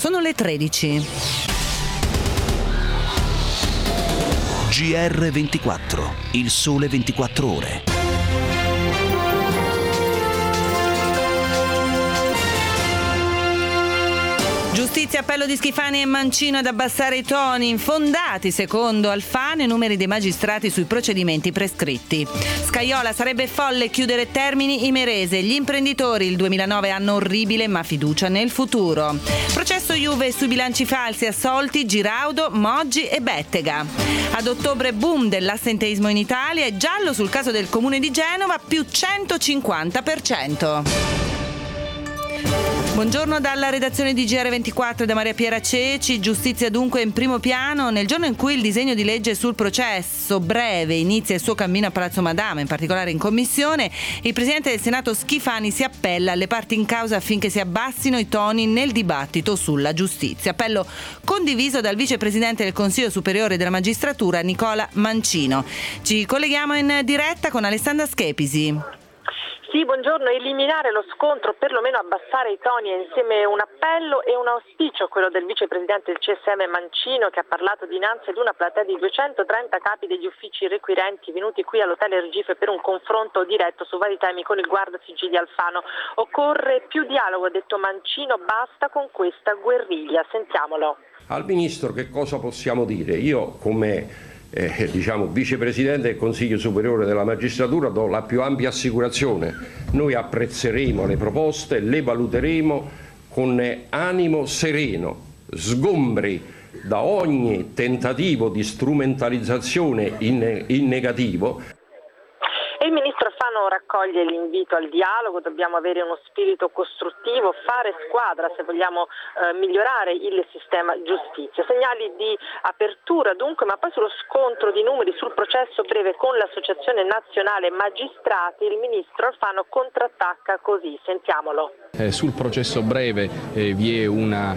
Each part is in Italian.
Sono le 13. GR24, il sole 24 ore. Giustizia, appello di Schifani e Mancino ad abbassare i toni, infondati secondo Alfano i numeri dei magistrati sui procedimenti prescritti. Scajola, sarebbe folle chiudere termini Imerese, gli imprenditori il 2009 anno orribile ma fiducia nel futuro. Processo Juve sui bilanci falsi, assolti Giraudo, Moggi e Bettega. Ad ottobre boom dell'assenteismo in Italia e giallo sul caso del comune di Genova più 150%. Buongiorno dalla redazione di GR24 da Maria Piera Ceci. Giustizia dunque in primo piano nel giorno in cui il disegno di legge sul processo breve inizia il suo cammino a Palazzo Madama, in particolare in commissione. Il Presidente del Senato Schifani si appella alle parti in causa affinché si abbassino i toni nel dibattito sulla giustizia. Appello condiviso dal Vicepresidente del Consiglio Superiore della Magistratura Nicola Mancino. Ci colleghiamo in diretta con Alessandra Schepisi. Sì, buongiorno. Eliminare lo scontro, perlomeno abbassare i toni, è insieme un appello e un auspicio, quello del vicepresidente del CSM Mancino, che ha parlato dinanzi ad una platea di 230 capi degli uffici requirenti venuti qui all'Hotel Ergife per un confronto diretto su vari temi con il guardasigilli Alfano. Occorre più dialogo, ha detto Mancino, basta con questa guerriglia. Sentiamolo. Al Ministro che cosa possiamo dire? Io come vicepresidente del Consiglio Superiore della Magistratura do la più ampia assicurazione. Noi apprezzeremo le proposte, le valuteremo con animo sereno, sgombri da ogni tentativo di strumentalizzazione in negativo. Il ministro Alfano raccoglie l'invito al dialogo, dobbiamo avere uno spirito costruttivo, fare squadra se vogliamo migliorare il sistema giustizia. Segnali di apertura dunque, ma poi sullo scontro di numeri sul processo breve con l'Associazione Nazionale Magistrati il ministro Alfano contrattacca così, sentiamolo. Sul processo breve vi è una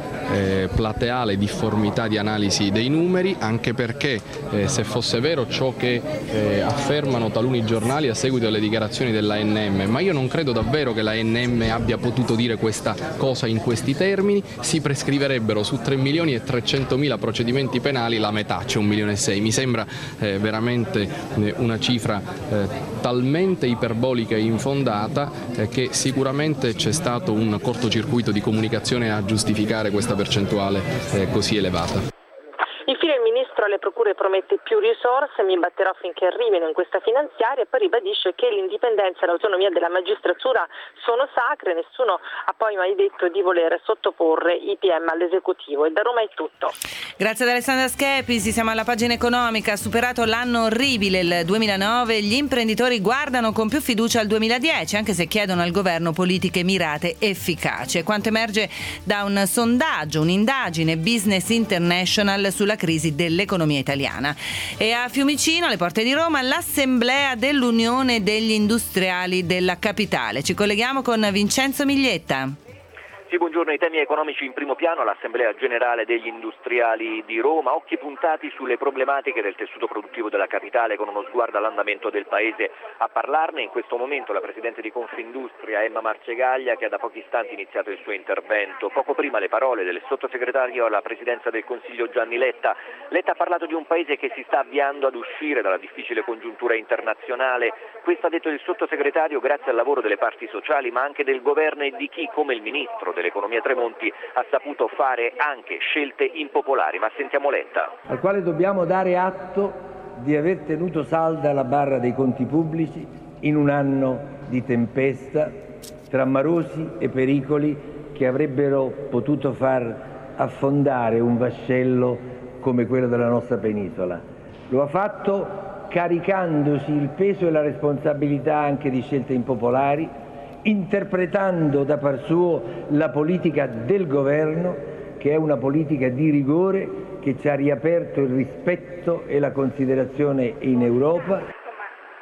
plateale difformità di analisi dei numeri, anche perché se fosse vero ciò che affermano taluni giornali a seguito delle dichiarazioni dell'ANM, ma io non credo davvero che l'ANM abbia potuto dire questa cosa in questi termini, si prescriverebbero su 3.300.000 procedimenti penali la metà, cioè 1,6 milioni. Mi sembra veramente una cifra talmente iperbolica e infondata che sicuramente c'è stato un cortocircuito di comunicazione a giustificare questa percentuale così elevata. Infine il ministro alle procure promette più risorse, mi batterò affinché arrivino in questa finanziaria, e poi ribadisce che l'indipendenza e l'autonomia della magistratura sono sacre, nessuno ha poi mai detto di voler sottoporre i PM all'esecutivo. E da Roma è tutto. Grazie ad Alessandra Schepisi, siamo alla pagina economica. Superato l'anno orribile, il 2009, gli imprenditori guardano con più fiducia al 2010, anche se chiedono al governo politiche mirate efficaci. Quanto emerge da un sondaggio, un'indagine Business International sulla crisi dell'economia italiana. E a Fiumicino, alle porte di Roma, l'assemblea dell'Unione degli Industriali della Capitale. Ci colleghiamo con Vincenzo Miglietta. Sì, buongiorno. I temi economici in primo piano all'Assemblea Generale degli Industriali di Roma, occhi puntati sulle problematiche del tessuto produttivo della capitale con uno sguardo all'andamento del Paese. A parlarne in questo momento la Presidente di Confindustria Emma Marcegaglia, che ha da pochi istanti iniziato il suo intervento. Poco prima le parole del sottosegretario alla Presidenza del Consiglio Gianni Letta. Letta ha parlato di un Paese che si sta avviando ad uscire dalla difficile congiuntura internazionale. Questo ha detto il sottosegretario grazie al lavoro delle parti sociali, ma anche del governo e di chi, come il Ministro dell'Economia Tremonti, ha saputo fare anche scelte impopolari. Ma sentiamo Letta. Al quale dobbiamo dare atto di aver tenuto salda la barra dei conti pubblici in un anno di tempesta, tra marosi e pericoli che avrebbero potuto far affondare un vascello come quello della nostra penisola. Lo ha fatto caricandosi il peso e la responsabilità anche di scelte impopolari, interpretando da par suo la politica del governo, che è una politica di rigore che ci ha riaperto il rispetto e la considerazione in Europa. Gli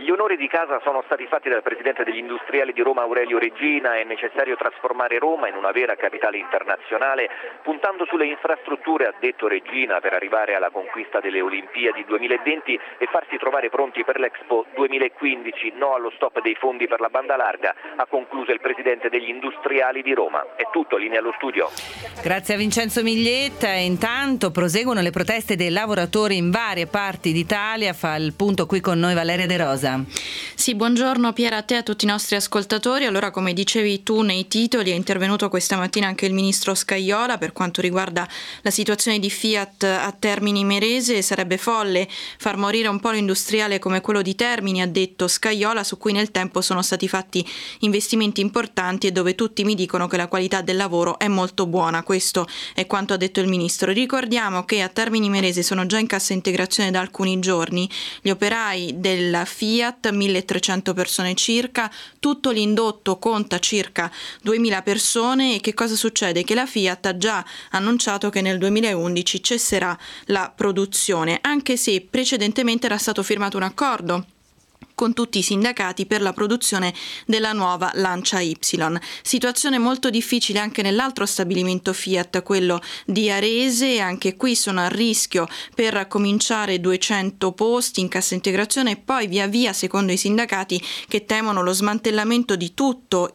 Gli onori di casa sono stati fatti dal presidente degli industriali di Roma Aurelio Regina. È necessario trasformare Roma in una vera capitale internazionale, puntando sulle infrastrutture, ha detto Regina, per arrivare alla conquista delle Olimpiadi 2020 e farsi trovare pronti per l'Expo 2015. No allo stop dei fondi per la banda larga, ha concluso il presidente degli industriali di Roma. È tutto, linea allo studio. Grazie a Vincenzo Miglietta. Intanto proseguono le proteste dei lavoratori in varie parti d'Italia. Fa il punto qui con noi Valeria De Rosa. Sì, buongiorno Piera, a te e a tutti i nostri ascoltatori. Allora, come dicevi tu nei titoli, è intervenuto questa mattina anche il ministro Scajola per quanto riguarda la situazione di Fiat a Termini Imerese. Sarebbe folle far morire un polo industriale come quello di Termini, ha detto Scajola, su cui nel tempo sono stati fatti investimenti importanti e dove tutti mi dicono che la qualità del lavoro è molto buona. Questo è quanto ha detto il ministro. Ricordiamo che a Termini Imerese sono già in cassa integrazione da alcuni giorni gli operai della Fiat, 1300 persone circa, tutto l'indotto conta circa 2000 persone. E che cosa succede? Che la Fiat ha già annunciato che nel 2011 cesserà la produzione, anche se precedentemente era stato firmato un accordo con tutti i sindacati per la produzione della nuova Lancia Y. Situazione molto difficile anche nell'altro stabilimento Fiat, quello di Arese. Anche qui sono a rischio per cominciare 200 posti in cassa integrazione e poi via via, secondo i sindacati, che temono lo smantellamento di tutto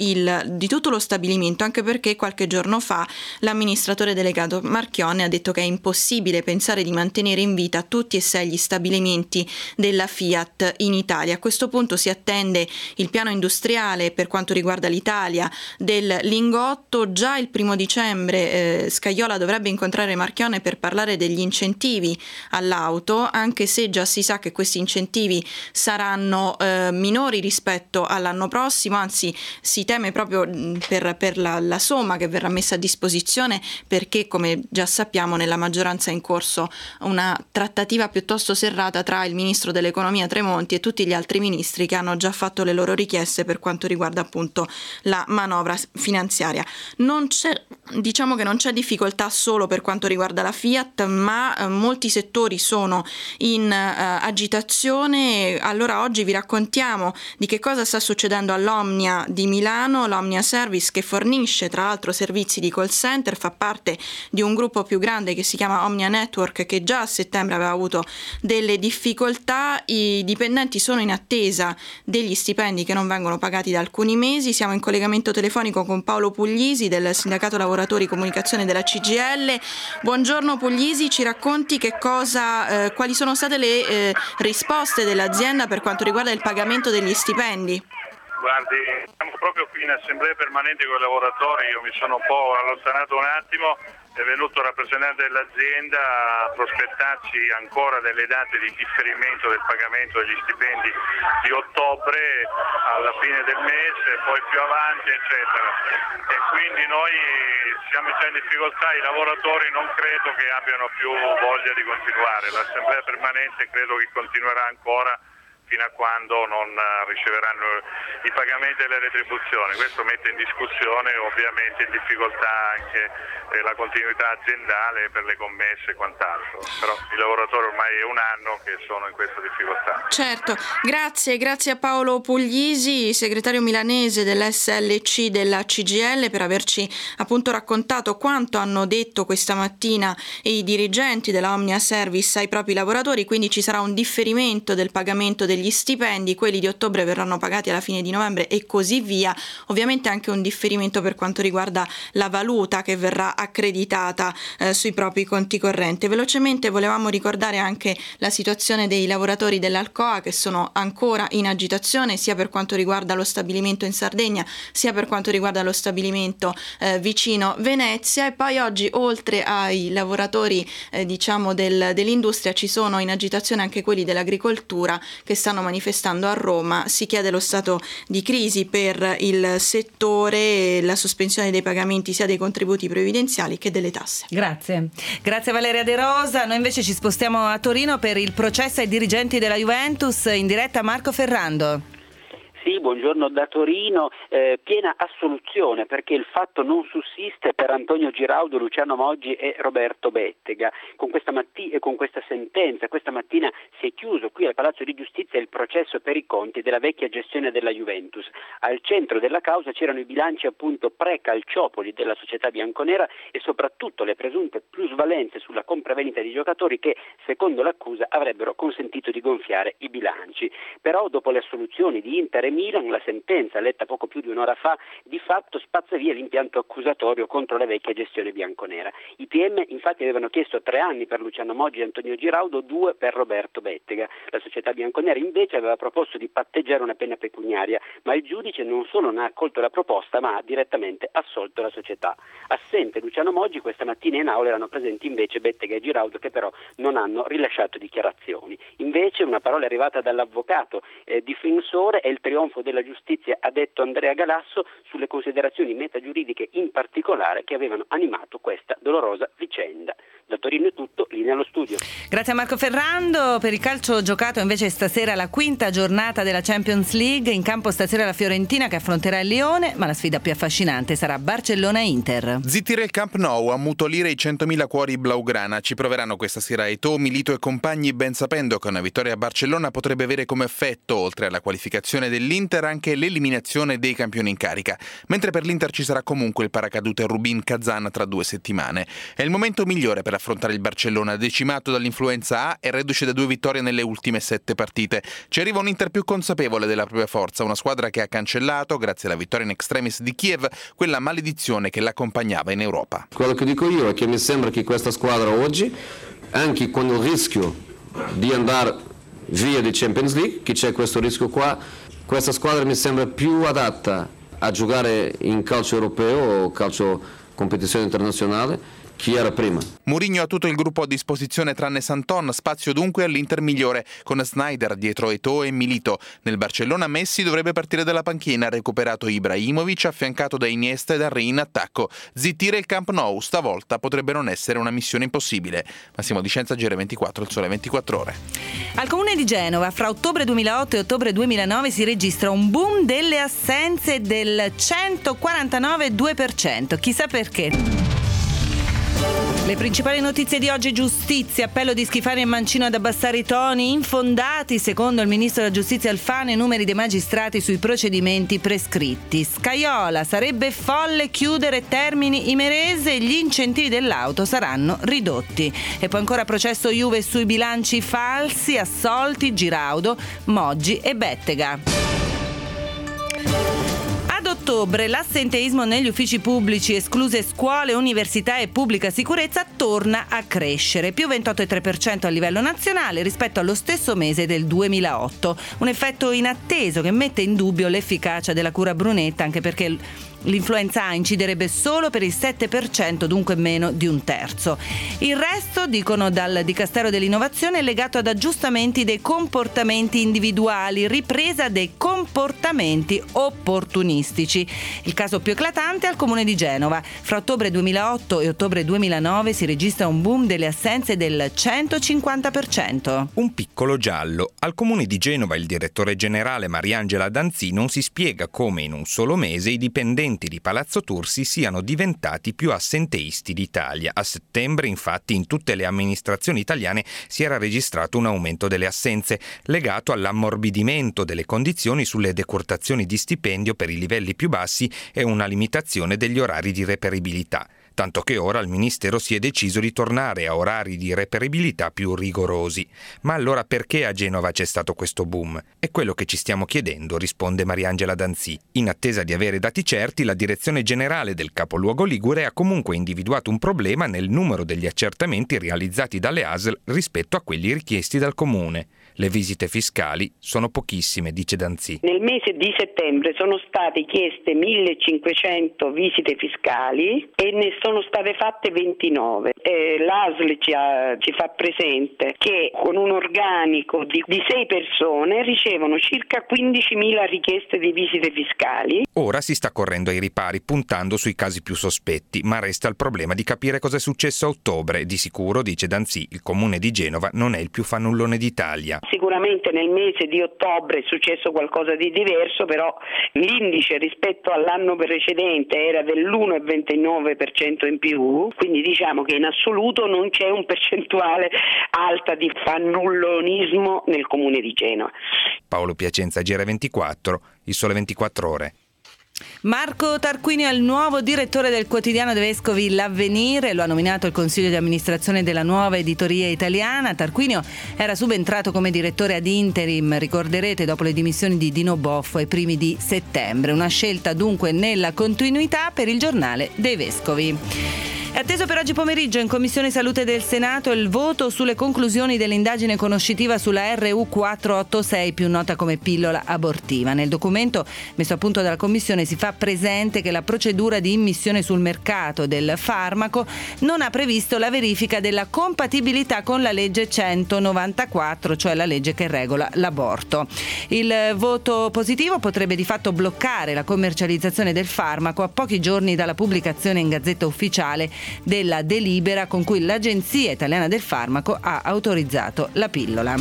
lo stabilimento, anche perché qualche giorno fa l'amministratore delegato Marchionne ha detto che è impossibile pensare di mantenere in vita tutti e 6 gli stabilimenti della Fiat in Italia. A questo punto si attende il piano industriale per quanto riguarda l'Italia del lingotto. Già il 1 dicembre Scajola dovrebbe incontrare Marchionne per parlare degli incentivi all'auto, anche se già si sa che questi incentivi saranno minori rispetto all'anno prossimo, anzi si teme proprio per la somma che verrà messa a disposizione, perché come già sappiamo nella maggioranza è in corso una trattativa piuttosto serrata tra il ministro dell'economia Tremonti e tutti gli altri ministri che hanno già fatto le loro richieste per quanto riguarda appunto la manovra finanziaria. Diciamo che non c'è difficoltà solo per quanto riguarda la Fiat, ma molti settori sono in agitazione. Allora oggi vi raccontiamo di che cosa sta succedendo all'Omnia di Milano, l'Omnia Service, che fornisce tra l'altro servizi di call center, fa parte di un gruppo più grande che si chiama Omnia Network, che già a settembre aveva avuto delle difficoltà. I dipendenti sono in attesa degli stipendi che non vengono pagati da alcuni mesi. Siamo in collegamento telefonico con Paolo Puglisi del Sindacato Lavoratori Comunicazione della CGIL. Buongiorno Puglisi, ci racconti quali sono state le risposte dell'azienda per quanto riguarda il pagamento degli stipendi? Guardi, siamo proprio qui in assemblea permanente con i lavoratori, io mi sono un po' allontanato un attimo, è venuto il rappresentante dell'azienda a prospettarci ancora delle date di differimento del pagamento degli stipendi di ottobre alla fine del mese, poi più avanti eccetera, e quindi noi siamo già in difficoltà, i lavoratori non credo che abbiano più voglia di continuare, l'assemblea permanente credo che continuerà ancora fino a quando non riceveranno i pagamenti e le retribuzioni. Questo mette in discussione ovviamente in difficoltà anche la continuità aziendale per le commesse e quant'altro, però i lavoratori ormai è un anno che sono in questa difficoltà. Certo, grazie a Paolo Puglisi, segretario milanese dell'SLC della CGIL, per averci appunto raccontato quanto hanno detto questa mattina i dirigenti della Omnia Service ai propri lavoratori. Quindi ci sarà un differimento del pagamento degli stipendi, quelli di ottobre verranno pagati alla fine di novembre e così via. Ovviamente anche un differimento per quanto riguarda la valuta che verrà accreditata sui propri conti correnti. Velocemente volevamo ricordare anche la situazione dei lavoratori dell'Alcoa, che sono ancora in agitazione sia per quanto riguarda lo stabilimento in Sardegna sia per quanto riguarda lo stabilimento vicino Venezia. E poi oggi, oltre ai lavoratori dell'industria, ci sono in agitazione anche quelli dell'agricoltura che stanno manifestando a Roma. Si chiede lo stato di crisi per il settore e la sospensione dei pagamenti sia dei contributi previdenziali che delle tasse. Grazie Valeria De Rosa. Noi invece ci spostiamo a Torino per il processo ai dirigenti della Juventus. In diretta Marco Ferrando. Sì, buongiorno da Torino. Piena assoluzione, perché il fatto non sussiste per Antonio Giraudo, Luciano Moggi e Roberto Bettega. Con questa sentenza questa mattina si è chiuso qui al Palazzo di Giustizia il processo per i conti della vecchia gestione della Juventus. Al centro della causa c'erano i bilanci appunto pre-calciopoli della società bianconera e soprattutto le presunte plusvalenze sulla compravendita di giocatori che, secondo l'accusa, avrebbero consentito di gonfiare i bilanci. Però dopo le assoluzioni di Inter e Milan, la sentenza letta poco più di un'ora fa di fatto spazza via l'impianto accusatorio contro la vecchia gestione bianconera. I PM infatti avevano chiesto 3 anni per Luciano Moggi e Antonio Giraudo, 2 per Roberto Bettega. La società bianconera invece aveva proposto di patteggiare una pena pecuniaria, ma il giudice non solo non ha accolto la proposta, ma ha direttamente assolto la società. Assente Luciano Moggi, questa mattina in aula erano presenti invece Bettega e Giraudo, che però non hanno rilasciato dichiarazioni. Invece una parola è arrivata dall'avvocato difensore e il trionfo della giustizia, ha detto Andrea Galasso, sulle considerazioni metagiuridiche in particolare che avevano animato questa dolorosa vicenda. Da Torino è tutto, linea allo studio. Grazie a Marco Ferrando. Per il calcio giocato invece stasera la 5ª giornata della Champions League. In campo stasera la Fiorentina che affronterà il Lione, ma la sfida più affascinante sarà Barcellona-Inter. Zittire il Camp Nou, ammutolire i 100.000 cuori blaugrana. Ci proveranno questa sera Eto'o, Milito e compagni, ben sapendo che una vittoria a Barcellona potrebbe avere come effetto, oltre alla qualificazione dell'Inter, anche l'eliminazione dei campioni in carica. Mentre per l'Inter ci sarà comunque il paracadute Rubin Kazan tra 2 settimane. È il momento migliore per affrontare il Barcellona, decimato dall'influenza A e reduce da 2 vittorie nelle ultime 7 partite. Ci arriva un Inter più consapevole della propria forza, una squadra che ha cancellato, grazie alla vittoria in extremis di Kiev, quella maledizione che l'accompagnava in Europa. Quello che dico io è che mi sembra che questa squadra oggi, anche con il rischio di andare via di Champions League, che c'è questo rischio qua, questa squadra mi sembra più adatta a giocare in calcio europeo o calcio competizione internazionale chi era prima. Mourinho ha tutto il gruppo a disposizione tranne Santon, spazio dunque all'Inter migliore, con Sneijder dietro Eto'o e Milito. Nel Barcellona Messi dovrebbe partire dalla panchina, recuperato Ibrahimovic, affiancato da Iniesta ed Henry in attacco. Zittire il Camp Nou stavolta potrebbe non essere una missione impossibile. Massimo Di Scienza, GR24, il Sole 24 Ore. Al comune di Genova, fra ottobre 2008 e ottobre 2009 si registra un boom delle assenze del 149,2%. Chissà perché. Le principali notizie di oggi: giustizia, appello di Schifani e Mancino ad abbassare i toni, infondati secondo il ministro della giustizia Alfano i numeri dei magistrati sui procedimenti prescritti. Scajola, sarebbe folle chiudere Termini Imerese, gli incentivi dell'auto saranno ridotti. E poi ancora processo Juve sui bilanci falsi, assolti Giraudo, Moggi e Bettega. Ad ottobre l'assenteismo negli uffici pubblici, escluse scuole, università e pubblica sicurezza, torna a crescere, più 28,3% a livello nazionale rispetto allo stesso mese del 2008. Un effetto inatteso che mette in dubbio l'efficacia della cura Brunetta, anche perché l'influenza A inciderebbe solo per il 7%, dunque meno di un terzo. Il resto, dicono dal Dicastero dell'Innovazione, è legato ad aggiustamenti dei comportamenti individuali, ripresa dei comportamenti opportunistici. Il caso più eclatante è al comune di Genova. Fra ottobre 2008 e ottobre 2009 si registra un boom delle assenze del 150%. Un piccolo giallo. Al comune di Genova il direttore generale Mariangela Danzi non si spiega come in un solo mese i dipendenti di Palazzo Tursi siano diventati più assenteisti d'Italia. A settembre, infatti, in tutte le amministrazioni italiane si era registrato un aumento delle assenze, legato all'ammorbidimento delle condizioni sulle decurtazioni di stipendio per i livelli più bassi e una limitazione degli orari di reperibilità. Tanto che ora il Ministero si è deciso di tornare a orari di reperibilità più rigorosi. Ma allora perché a Genova c'è stato questo boom? È quello che ci stiamo chiedendo, risponde Mariangela Danzi. In attesa di avere dati certi, la direzione generale del capoluogo ligure ha comunque individuato un problema nel numero degli accertamenti realizzati dalle ASL rispetto a quelli richiesti dal comune. Le visite fiscali sono pochissime, dice Danzi. Nel mese di settembre sono state chieste 1500 visite fiscali e ne sono state fatte 29. L'ASL ci fa presente che con un organico di 6 persone ricevono circa 15.000 richieste di visite fiscali. Ora si sta correndo ai ripari, puntando sui casi più sospetti, ma resta il problema di capire cosa è successo a ottobre. Di sicuro, dice Danzi, il comune di Genova non è il più fannullone d'Italia. Sicuramente nel mese di ottobre è successo qualcosa di diverso, però l'indice rispetto all'anno precedente era dell'1,29% in più, quindi diciamo che in assoluto non c'è un percentuale alta di fannullonismo nel comune di Genova. Paolo Piacenza, GR24, Il Sole 24 Ore. Marco Tarquinio è il nuovo direttore del quotidiano dei Vescovi L'Avvenire, lo ha nominato il consiglio di amministrazione della nuova editoria italiana. Tarquinio era subentrato come direttore ad interim, ricorderete, dopo le dimissioni di Dino Boffo ai primi di settembre. Una scelta dunque nella continuità per il giornale dei Vescovi. È atteso per oggi pomeriggio in Commissione Salute del Senato il voto sulle conclusioni dell'indagine conoscitiva sulla RU486, più nota come pillola abortiva. Nel documento messo a punto dalla Commissione si fa presente che la procedura di immissione sul mercato del farmaco non ha previsto la verifica della compatibilità con la legge 194, cioè la legge che regola l'aborto. Il voto positivo potrebbe di fatto bloccare la commercializzazione del farmaco a pochi giorni dalla pubblicazione in Gazzetta Ufficiale della delibera con cui l'Agenzia Italiana del Farmaco ha autorizzato la pillola.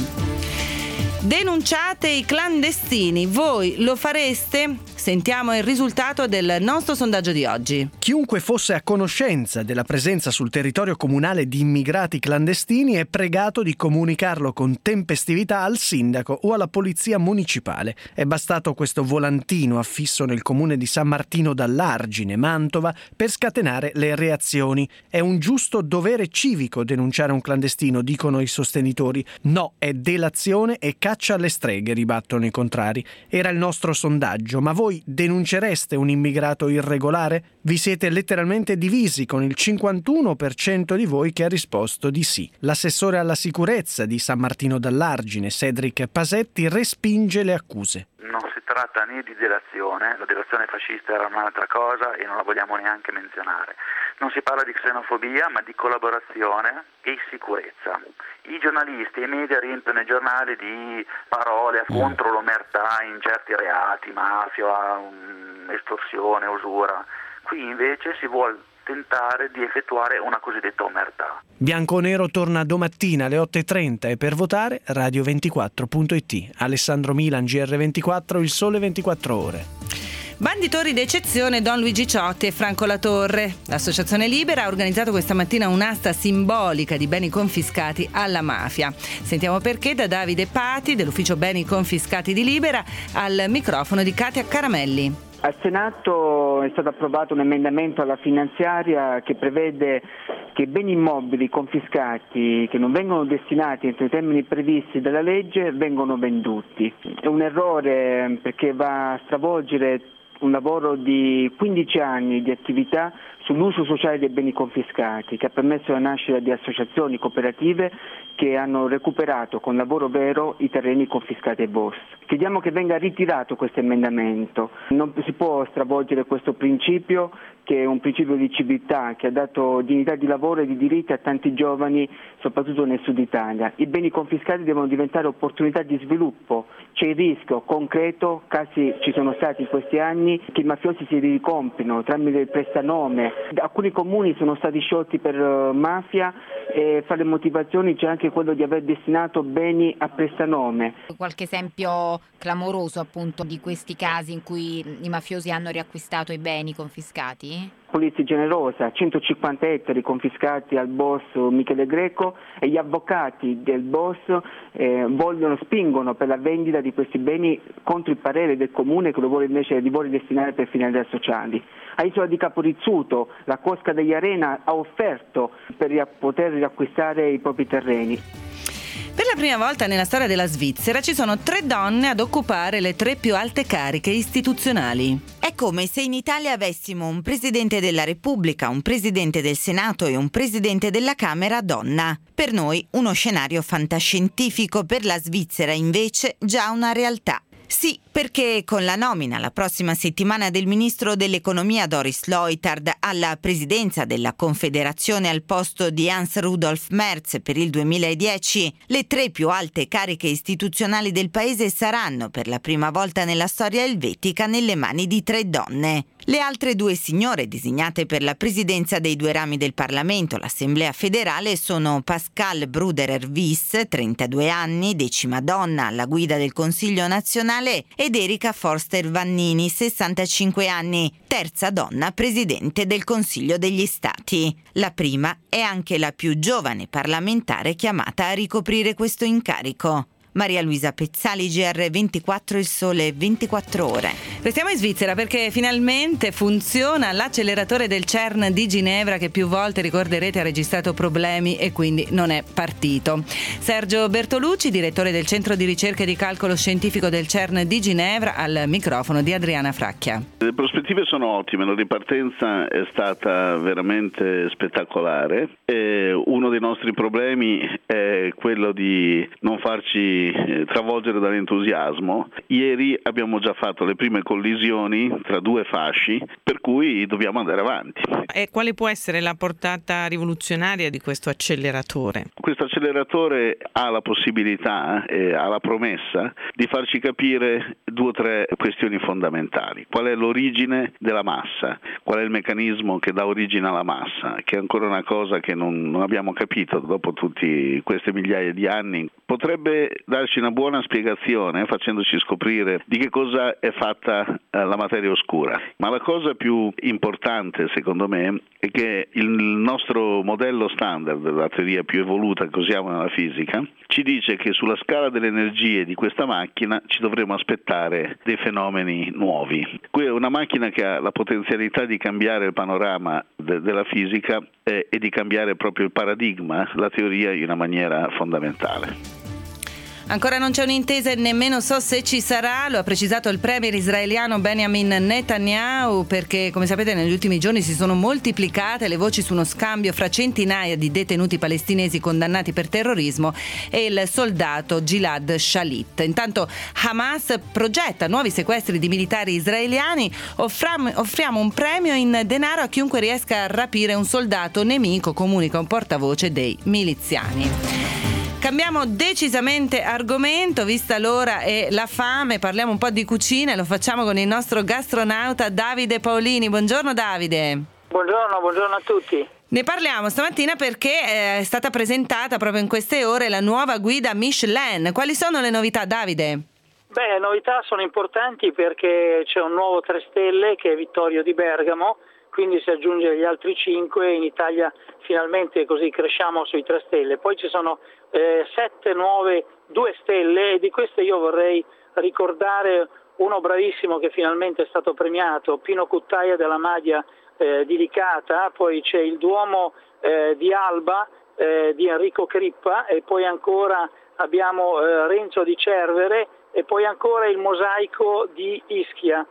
Denunciate i clandestini, voi lo fareste? Sentiamo il risultato del nostro sondaggio di oggi. Chiunque fosse a conoscenza della presenza sul territorio comunale di immigrati clandestini è pregato di comunicarlo con tempestività al sindaco o alla polizia municipale. È bastato questo volantino affisso nel comune di San Martino dall'Argine, Mantova, per scatenare le reazioni. È un giusto dovere civico denunciare un clandestino, dicono i sostenitori. No, è delazione e caccia alle streghe, ribattono i contrari. Era il nostro sondaggio, ma voi denuncereste un immigrato irregolare? Vi siete letteralmente divisi, con il 51% di voi che ha risposto di sì. L'assessore alla sicurezza di San Martino dall'Argine, Cedric Pasetti, respinge le accuse. Non si tratta né di delazione, la delazione fascista era un'altra cosa e non la vogliamo neanche menzionare. Non si parla di xenofobia, ma di collaborazione e sicurezza. I giornalisti e i media riempiono i giornali di parole contro l'omertà in certi reati, mafia, estorsione, usura. Qui invece si vuole tentare di effettuare una cosiddetta omertà. Bianconero torna domattina alle 8:30 e per votare radio24.it. Alessandro Milan, GR24, Il Sole 24 Ore. Banditori d'eccezione Don Luigi Ciotti e Franco Latorre. L'Associazione Libera ha organizzato questa mattina un'asta simbolica di beni confiscati alla mafia. Sentiamo perché da Davide Pati dell'Ufficio Beni Confiscati di Libera al microfono di Katia Caramelli. Al Senato è stato approvato un emendamento alla finanziaria che prevede che i beni immobili confiscati che non vengono destinati entro i termini previsti dalla legge vengono venduti. È un errore perché va a stravolgere un lavoro di 15 anni di attività sull'uso sociale dei beni confiscati, che ha permesso la nascita di associazioni cooperative che hanno recuperato con lavoro vero i terreni confiscati ai boss. Chiediamo che venga ritirato questo emendamento. Non si può stravolgere questo principio, che è un principio di civiltà che ha dato dignità di lavoro e di diritti a tanti giovani, soprattutto nel sud Italia. I beni confiscati devono diventare opportunità di sviluppo. C'è il rischio concreto, casi ci sono stati in questi anni, che i mafiosi si ricomprino tramite il prestanome. Alcuni comuni sono stati sciolti per mafia e fra le motivazioni c'è anche quello di aver destinato beni a prestanome. Qualche esempio clamoroso appunto di questi casi in cui i mafiosi hanno riacquistato i beni confiscati? Polizia Generosa, 150 ettari confiscati al boss Michele Greco e gli avvocati del boss spingono per la vendita di questi beni contro il parere del comune che lo vuole invece destinare per finalità sociali. A Isola di Caporizzuto la Cosca degli Arena ha offerto per poter riacquistare i propri terreni. Per la prima volta nella storia della Svizzera ci sono 3 donne ad occupare le 3 più alte cariche istituzionali. È come se in Italia avessimo un Presidente della Repubblica, un Presidente del Senato e un Presidente della Camera donna. Per noi uno scenario fantascientifico, per la Svizzera invece già una realtà. Sì, perché con la nomina la prossima settimana del ministro dell'economia Doris Leuthard alla presidenza della Confederazione al posto di Hans Rudolf Merz per il 2010, le 3 più alte cariche istituzionali del paese saranno per la prima volta nella storia elvetica nelle mani di 3 donne. Le altre 2 signore designate per la presidenza dei 2 rami del Parlamento, l'Assemblea federale, sono Pascal Bruderer-Wyss, 32 anni, 10ª donna alla guida del Consiglio nazionale, ed Erika Forster-Vannini, 65 anni, 3ª donna presidente del Consiglio degli Stati. La prima è anche la più giovane parlamentare chiamata a ricoprire questo incarico. Maria Luisa Pezzali, GR24, Il Sole 24 Ore. Restiamo in Svizzera perché finalmente funziona l'acceleratore del CERN di Ginevra che più volte, ricorderete, ha registrato problemi e quindi non è partito. Sergio Bertolucci, direttore del Centro di Ricerca e di Calcolo Scientifico del CERN di Ginevra, al microfono di Adriana Fracchia. Le prospettive sono ottime, la ripartenza è stata veramente spettacolare. Uno dei nostri problemi è quello di non farci travolgere dall'entusiasmo. Ieri abbiamo già fatto le prime collisioni tra 2 fasci, per cui dobbiamo andare avanti. E quale può essere la portata rivoluzionaria di questo acceleratore? Questo acceleratore ha la possibilità e ha la promessa di farci capire 2 o 3 questioni fondamentali. Qual è l'origine della massa? Qual è il meccanismo che dà origine alla massa? Che è ancora una cosa che non abbiamo capito dopo tutte queste migliaia di anni. Potrebbe darci una buona spiegazione facendoci scoprire di che cosa è fatta la materia oscura. Ma la cosa più importante secondo me è che il nostro modello standard, la teoria più evoluta che usiamo nella fisica, ci dice che sulla scala delle energie di questa macchina ci dovremo aspettare dei fenomeni nuovi. Qui è una macchina che ha la potenzialità di cambiare il panorama della fisica e di cambiare proprio il paradigma, la teoria, in una maniera fondamentale. Ancora non c'è un'intesa e nemmeno so se ci sarà, lo ha precisato il premier israeliano Benjamin Netanyahu, perché come sapete negli ultimi giorni si sono moltiplicate le voci su uno scambio fra centinaia di detenuti palestinesi condannati per terrorismo e il soldato Gilad Shalit. Intanto Hamas progetta nuovi sequestri di militari israeliani, offriamo un premio in denaro a chiunque riesca a rapire un soldato nemico, comunica un portavoce dei miliziani. Cambiamo decisamente argomento, vista l'ora e la fame, parliamo un po' di cucina e lo facciamo con il nostro gastronauta Davide Paolini. Buongiorno Davide. Buongiorno a tutti. Ne parliamo stamattina perché è stata presentata proprio in queste ore la nuova guida Michelin. Quali sono le novità, Davide? Le novità sono importanti perché c'è un nuovo 3 stelle che è Vittorio di Bergamo, quindi si aggiunge agli altri 5, in Italia finalmente così cresciamo sui 3 stelle. Poi ci sono 7 nuove 2 stelle e di queste io vorrei ricordare uno bravissimo che finalmente è stato premiato, Pino Cuttaia della Madia di Licata, poi c'è il Duomo di Alba di Enrico Crippa e poi ancora abbiamo Renzo di Cervere e poi ancora il mosaico di Ischia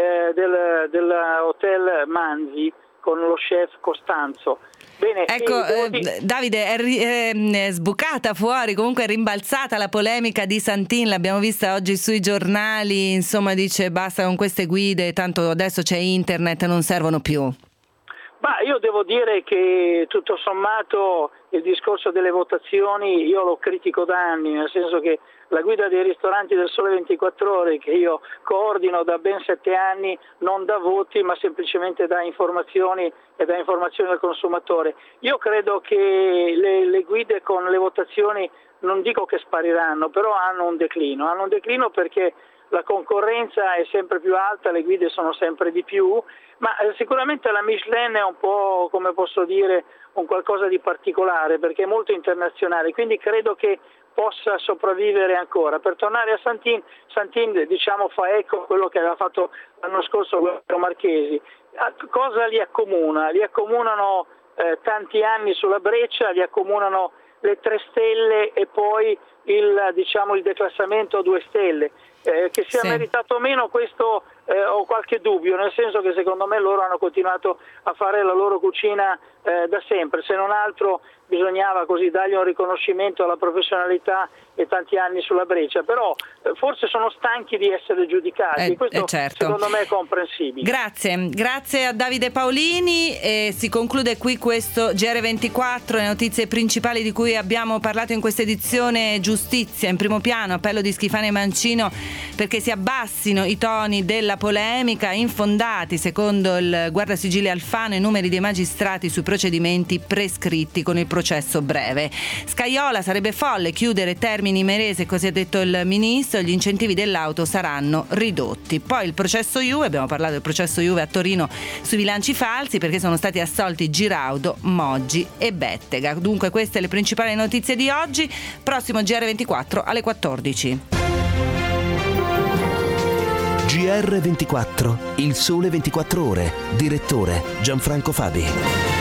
del Hotel Manzi con lo chef Costanzo. Bene, ecco, Davide, è sbucata fuori, comunque è rimbalzata la polemica di Santin, l'abbiamo vista oggi sui giornali, insomma dice basta con queste guide, tanto adesso c'è internet, non servono più. Io devo dire che tutto sommato il discorso delle votazioni io lo critico da anni, nel senso che la guida dei ristoranti del Sole 24 Ore che io coordino da ben 7 anni non dà voti ma semplicemente dà informazioni e dà informazioni al consumatore. Io credo che le guide con le votazioni non dico che spariranno, però hanno un declino perché la concorrenza è sempre più alta, le guide sono sempre di più, ma sicuramente la Michelin è un po', come posso dire, un qualcosa di particolare perché è molto internazionale, quindi credo che possa sopravvivere ancora. Per tornare a Santin diciamo fa eco a quello che aveva fatto l'anno scorso Guerrero Marchesi. Cosa li accomuna? Li accomunano tanti anni sulla breccia, li accomunano le 3 stelle e poi il declassamento a 2 stelle. Che sia meritato o meno, questo ho qualche dubbio, nel senso che secondo me loro hanno continuato a fare la loro cucina da sempre, se non altro bisognava così dargli un riconoscimento alla professionalità e tanti anni sulla breccia, però forse sono stanchi di essere giudicati, questo certo. Secondo me è comprensibile. Grazie a Davide Paolini, e si conclude qui questo GR24, le notizie principali di cui abbiamo parlato in questa edizione. Giustizia in primo piano, appello di Schifani e Mancino perché si abbassino i toni della polemica, infondati secondo il guardasigilli Alfano i numeri dei magistrati sui procedimenti prescritti con il processo breve. Scajola, sarebbe folle chiudere Termini Imerese, così ha detto il ministro, gli incentivi dell'auto saranno ridotti. Poi il processo Juve, abbiamo parlato del processo Juve a Torino sui bilanci falsi perché sono stati assolti Giraudo, Moggi e Bettega. Dunque queste le principali notizie di oggi. Prossimo GR24 alle 14. GR24, il sole 24 ore. Direttore Gianfranco Fabi.